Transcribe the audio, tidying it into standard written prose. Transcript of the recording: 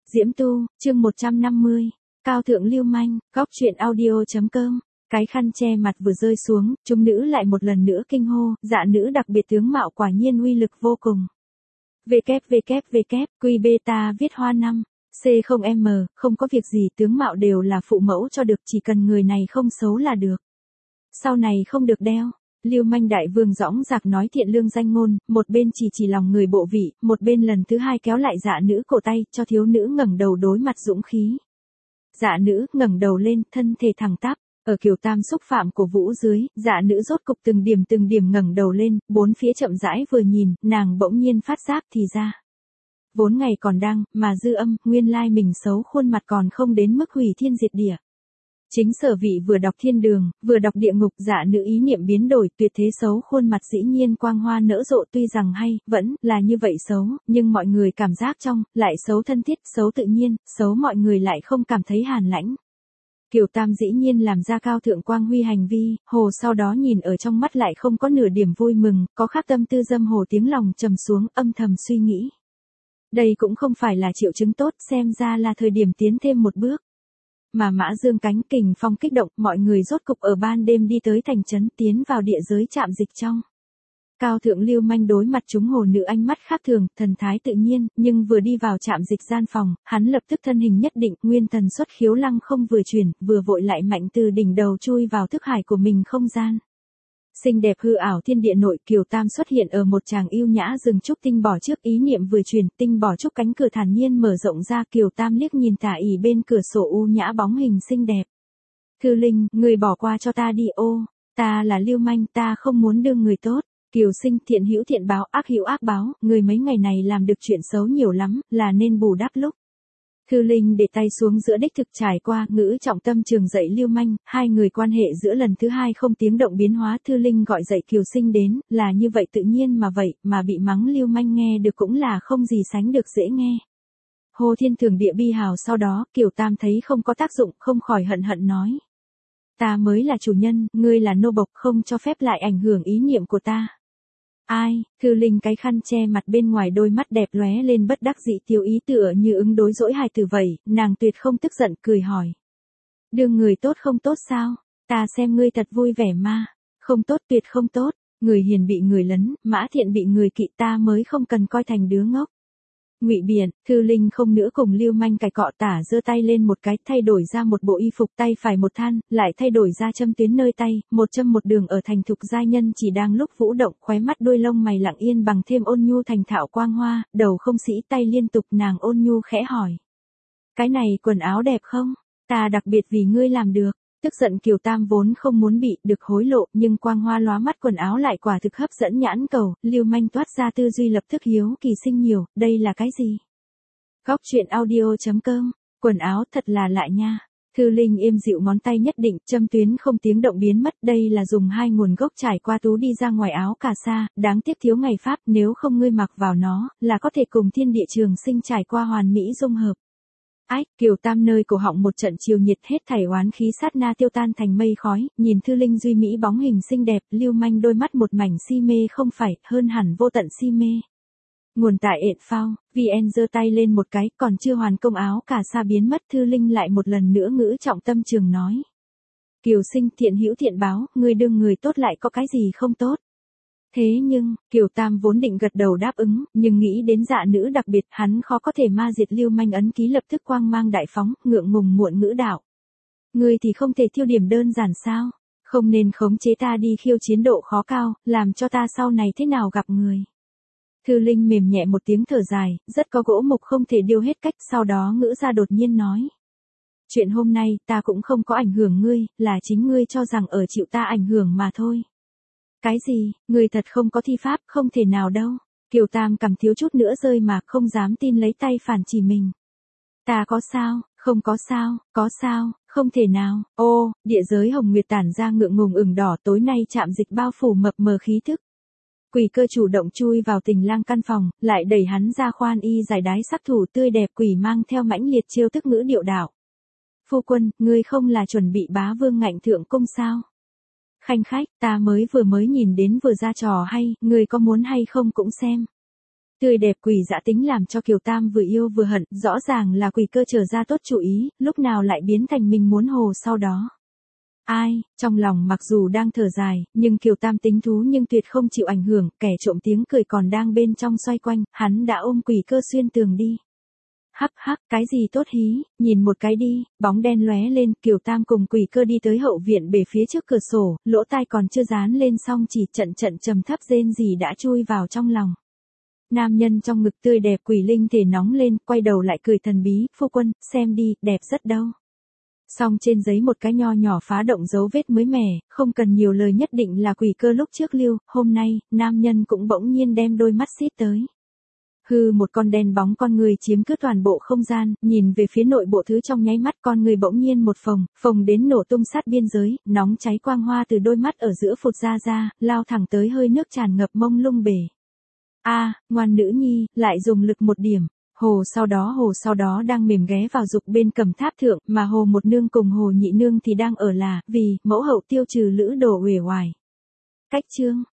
Diễm Tu, chương 150. Cao thượng lưu manh, góc truyện audio.com. Cái khăn che mặt vừa rơi xuống, chúng nữ lại một lần nữa kinh hô, dạ nữ đặc biệt tướng mạo quả nhiên uy lực vô cùng. Quy beta viết hoa 5. C0M, không có việc gì, tướng mạo đều là phụ mẫu cho được, chỉ cần người này không xấu là được. Sau này không được đeo. Lưu manh đại vương dõng dạc nói thiện lương danh ngôn, một bên chỉ lòng người bộ vị, một bên lần thứ hai kéo lại dạ nữ cổ tay, cho thiếu nữ ngẩng đầu đối mặt dũng khí. Dạ nữ ngẩng đầu lên, thân thể thẳng tắp, ở Kiều Tam xúc phạm của vũ dưới, dạ nữ rốt cục từng điểm ngẩng đầu lên, bốn phía chậm rãi vừa nhìn, nàng bỗng nhiên phát giác thì ra. Vốn ngày còn đang, mà dư âm, nguyên lai mình xấu khuôn mặt còn không đến mức hủy thiên diệt địa. Chính sở vị vừa đọc thiên đường, vừa đọc địa ngục, dạ nữ ý niệm biến đổi, tuyệt thế xấu khuôn mặt dĩ nhiên quang hoa nở rộ, tuy rằng hay, vẫn là như vậy xấu, nhưng mọi người cảm giác trong, lại xấu thân thiết, xấu tự nhiên, xấu mọi người lại không cảm thấy hàn lãnh. Kiều Tam dĩ nhiên làm ra cao thượng quang huy hành vi, hồ sau đó nhìn ở trong mắt lại không có nửa điểm vui mừng, có khác tâm tư dâm hồ tiếng lòng trầm xuống, âm thầm suy nghĩ. Đây cũng không phải là triệu chứng tốt, xem ra là thời điểm tiến thêm một bước. Mà mã dương cánh kình phong kích động, mọi người rốt cục ở ban đêm đi tới thành trấn, tiến vào địa giới trạm dịch trong. Cao thượng lưu manh đối mặt chúng hồ nữ ánh mắt khác thường, thần thái tự nhiên, nhưng vừa đi vào trạm dịch gian phòng, hắn lập tức thân hình nhất định, nguyên thần xuất khiếu lăng không vừa chuyển, vừa vội lại mạnh từ đỉnh đầu chui vào thức hải của mình không gian. Xinh đẹp hư ảo thiên địa nội, Kiều Tam xuất hiện ở một tràng yêu nhã rừng trúc, tinh bỏ trước ý niệm vừa chuyển, tinh bỏ trúc cánh cửa thản nhiên mở rộng ra, Kiều Tam liếc nhìn tả ỉ bên cửa sổ u nhã bóng hình xinh đẹp. Thư Linh, người bỏ qua cho ta đi ô, ta là lưu manh, ta không muốn đương người tốt. Kiều Sinh, thiện hữu thiện báo, ác hữu ác báo, người mấy ngày này làm được chuyện xấu nhiều lắm, là nên bù đắp lúc. Thư Linh để tay xuống giữa đích thực trải qua, ngữ trọng tâm trường dậy lưu manh, hai người quan hệ giữa lần thứ hai không tiếng động biến hóa. Thư Linh gọi dậy Kiều Sinh đến, là như vậy tự nhiên mà vậy, mà bị mắng lưu manh nghe được cũng là không gì sánh được dễ nghe. Hồ thiên thường địa bi hào, sau đó, Kiều Tam thấy không có tác dụng, không khỏi hận nói. Ta mới là chủ nhân, ngươi là nô bộc, không cho phép lại ảnh hưởng ý niệm của ta. Ai, Thư Linh cái khăn che mặt bên ngoài đôi mắt đẹp lóe lên bất đắc dĩ tiêu ý, tựa như ứng đối dỗi hài tử vậy, nàng tuyệt không tức giận, cười hỏi. Đương người tốt không tốt sao, ta xem ngươi thật vui vẻ mà, không tốt, tuyệt không tốt, người hiền bị người lấn, mã thiện bị người kỵ, ta mới không cần coi thành đứa ngốc. Ngụy biện, Thư Linh không nữa cùng lưu manh cãi cọ, tả giơ tay lên một cái, thay đổi ra một bộ y phục, tay phải một than, lại thay đổi ra châm tuyến nơi tay, một châm một đường ở thành thục giai nhân chỉ đang lúc vũ động, khóe mắt đuôi lông mày lặng yên bằng thêm ôn nhu thành thạo quang hoa, đầu không sĩ tay liên tục, nàng ôn nhu khẽ hỏi. Cái này quần áo đẹp không? Ta đặc biệt vì ngươi làm được. Tức giận Kiều Tam vốn không muốn bị được hối lộ, nhưng quang hoa lóa mắt quần áo lại quả thực hấp dẫn nhãn cầu, lưu manh toát ra tư duy lập tức hiếu kỳ sinh nhiều, đây là cái gì? Góc truyện audio.com, quần áo thật là lạ nha. Thư Linh êm dịu ngón tay nhất định, châm tuyến không tiếng động biến mất, đây là dùng hai nguồn gốc trải qua tú đi ra ngoài áo cà sa, đáng tiếc thiếu ngày pháp, nếu không ngươi mặc vào nó, là có thể cùng thiên địa trường sinh trải qua hoàn mỹ dung hợp. Ách, Kiều Tam nơi cổ họng một trận chiều nhiệt, hết thảy oán khí sát na tiêu tan thành mây khói, nhìn Thư Linh duy mỹ bóng hình xinh đẹp, lưu manh đôi mắt một mảnh si mê, không phải, hơn hẳn vô tận si mê. Nguồn tại ện phao, VN giơ tay lên một cái, còn chưa hoàn công áo cà sa biến mất, Thư Linh lại một lần nữa ngữ trọng tâm trường nói. Kiều Sinh, thiện hữu thiện báo, người đương người tốt lại có cái gì không tốt. Thế nhưng, Kiều Tam vốn định gật đầu đáp ứng, nhưng nghĩ đến dạ nữ đặc biệt, hắn khó có thể ma diệt lưu manh ấn ký, lập tức quang mang đại phóng, ngượng ngùng muộn ngữ đạo. Người thì không thể tiêu điểm đơn giản sao, không nên khống chế ta đi khiêu chiến độ khó cao, làm cho ta sau này thế nào gặp người. Thư Linh mềm nhẹ một tiếng thở dài, rất có gỗ mục không thể điêu hết cách, sau đó ngữ ra đột nhiên nói. Chuyện hôm nay, ta cũng không có ảnh hưởng ngươi, là chính ngươi cho rằng ở chịu ta ảnh hưởng mà thôi. Cái gì, người thật không có thi pháp, không thể nào đâu. Kiều Tam cầm thiếu chút nữa rơi mà không dám tin, lấy tay phản chỉ mình. Ta có sao, không có sao, không thể nào. Ô, địa giới hồng nguyệt tản ra ngượng ngùng ửng đỏ, tối nay trạm dịch bao phủ mập mờ khí thức. Quỷ cơ chủ động chui vào tình lang căn phòng, lại đẩy hắn ra, khoan y giải đái sắc thủ tươi đẹp, quỷ mang theo mãnh liệt chiêu thức ngữ điệu đạo. Phu quân, ngươi không là chuẩn bị bá vương ngạnh thượng cung sao? Khanh khách, ta vừa mới nhìn đến vừa ra trò hay, người có muốn hay không cũng xem. Tươi đẹp Quỷ Dã tính làm cho Kiều Tam vừa yêu vừa hận, rõ ràng là Quỷ Cơ trở ra tốt chủ ý, lúc nào lại biến thành mình muốn hồ sau đó. Ai, trong lòng mặc dù đang thở dài, nhưng Kiều Tam tính thú nhưng tuyệt không chịu ảnh hưởng, kẻ trộm tiếng cười còn đang bên trong xoay quanh, hắn đã ôm Quỷ Cơ xuyên tường đi. Hắc hắc, cái gì tốt hí, nhìn một cái đi, bóng đen lóe lên, Kiều Tam cùng Quỷ Cơ đi tới hậu viện bể phía trước cửa sổ, lỗ tai còn chưa dán lên xong chỉ trận trầm thấp rên gì đã chui vào trong lòng. Nam nhân trong ngực tươi đẹp Quỷ Linh thể nóng lên, quay đầu lại cười thần bí, phu quân, xem đi, đẹp rất đâu. Xong trên giấy một cái nho nhỏ phá động dấu vết mới mẻ, không cần nhiều lời nhất định là Quỷ Cơ lúc trước lưu, hôm nay, nam nhân cũng bỗng nhiên đem đôi mắt xít tới. Hư một con đen bóng con người chiếm cứ toàn bộ không gian, nhìn về phía nội bộ thứ trong nháy mắt con người bỗng nhiên một phồng đến nổ tung sát biên giới, nóng cháy quang hoa từ đôi mắt ở giữa phụt ra, lao thẳng tới hơi nước tràn ngập mông lung bể. Ngoan nữ nhi, lại dùng lực một điểm. Hồ sau đó đang mềm ghé vào dục bên cầm tháp thượng, mà Hồ một nương cùng Hồ nhị nương thì đang ở là, vì, mẫu hậu tiêu trừ lữ đồ uể oải. Cách chương